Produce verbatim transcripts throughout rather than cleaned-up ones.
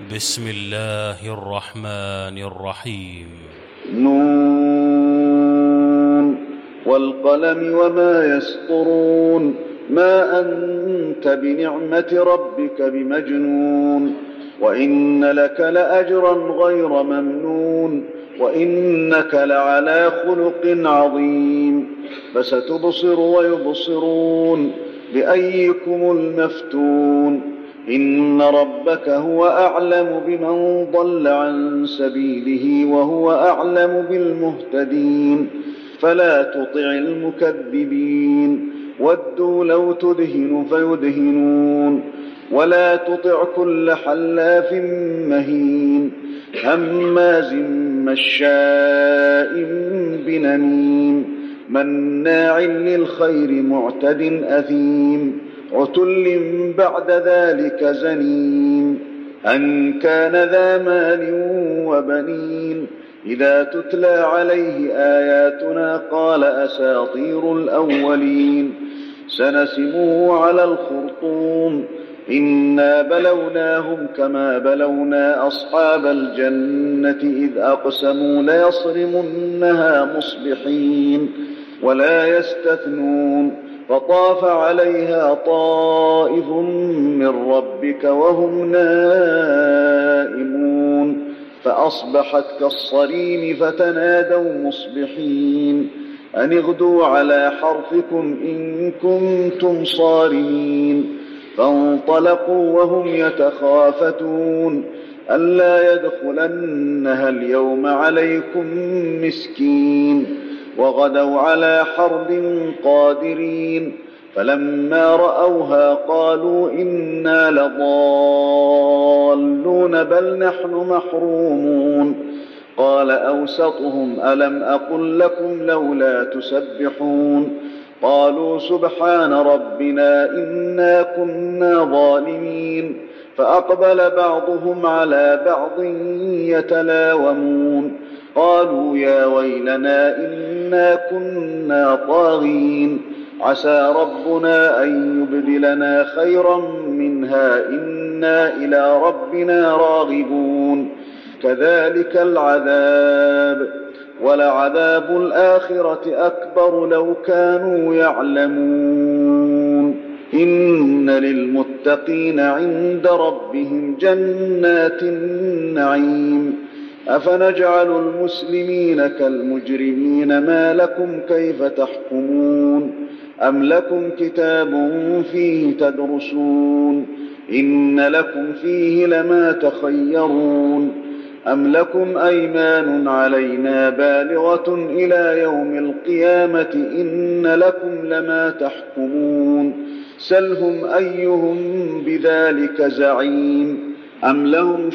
بسم الله الرحمن الرحيم. نون والقلم وما يسطرون ما أنت بنعمة ربك بمجنون وإن لك لأجرا غير ممنون وإنك لعلى خلق عظيم فستبصر ويبصرون بأيكم المفتون إن ربك هو أعلم بمن ضل عن سبيله وهو أعلم بالمهتدين فلا تطع المكذبين ودوا لو تدهن فيدهنون ولا تطع كل حلاف مهين هماز مشاء بنميم مناع للخير معتد أثيم عتل بعد ذلك زنيم أن كان ذا مال وبنين إذا تتلى عليه آياتنا قال أساطير الأولين سنسمه على الخرطوم إنا بلوناهم كما بلونا أصحاب الجنة إذ أقسموا ليصرمنها مصبحين ولا يستثنون فطاف عليها طائف من ربك وهم نائمون فأصبحت كالصريم فتنادوا مصبحين أن اغدوا على حرثكم إن كنتم صارمين فانطلقوا وهم يتخافتون ألا يدخلنها اليوم عليكم مسكين وغدوا على حرد قادرين فلما رأوها قالوا إنا لضالون بل نحن محرومون قال أوسطهم ألم أقل لكم لولا تسبحون قالوا سبحان ربنا إنا كنا ظالمين فأقبل بعضهم على بعض يتلاومون قالوا يا ويلنا إنا كنا طاغين عسى ربنا أن يبدلنا خيرا منها إنا إلى ربنا راغبون كذلك العذاب ولعذاب الآخرة أكبر لو كانوا يعلمون إن للمتقين عند ربهم جنات النعيم أفنجعل المسلمين كالمجرمين ما لكم كيف تحكمون أم لكم كتاب فيه تدرسون إن لكم فيه لما تخيرون أم لكم أيمان علينا بالغة إلى يوم القيامة إن لكم لما تحكمون سلهم أيهم بذلك زعيم أم لهم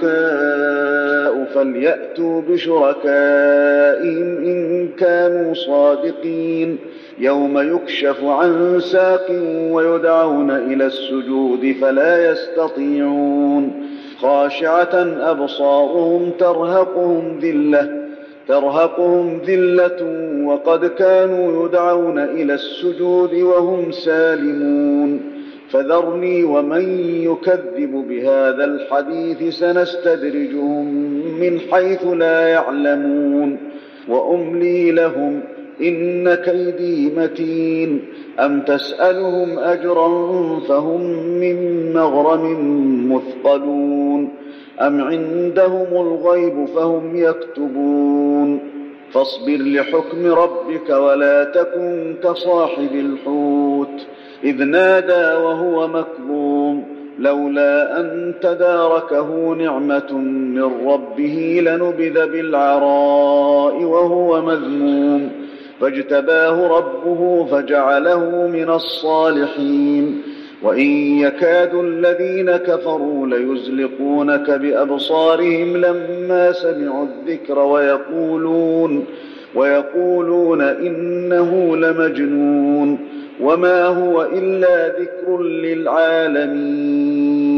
شركاء فليأتوا بشركائهم إن كانوا صادقين يوم يكشف عن ساق ويدعون إلى السجود فلا يستطيعون خاشعة أبصارهم ترهقهم ذلة ترهقهم ذلة وقد كانوا يدعون إلى السجود وهم سالمون فذرني ومن يكذب بهذا الحديث سنستدرجهم من حيث لا يعلمون وأملي لهم إن كيدي متين أم تسألهم أجرا فهم من مغرم مثقلون أم عندهم الغيب فهم يكتبون فاصبر لحكم ربك ولا تكن كصاحب الحوت إذ نادى وهو مكظوم لولا أن تداركه نعمة من ربه لنبذ بالعراء وهو مذموم فاجتباه ربه فجعله من الصالحين وإن يكاد الذين كفروا ليزلقونك بأبصارهم لما سمعوا الذكر ويقولون, ويقولون إنه لمجنون وما هو إلا ذكر للعالمين.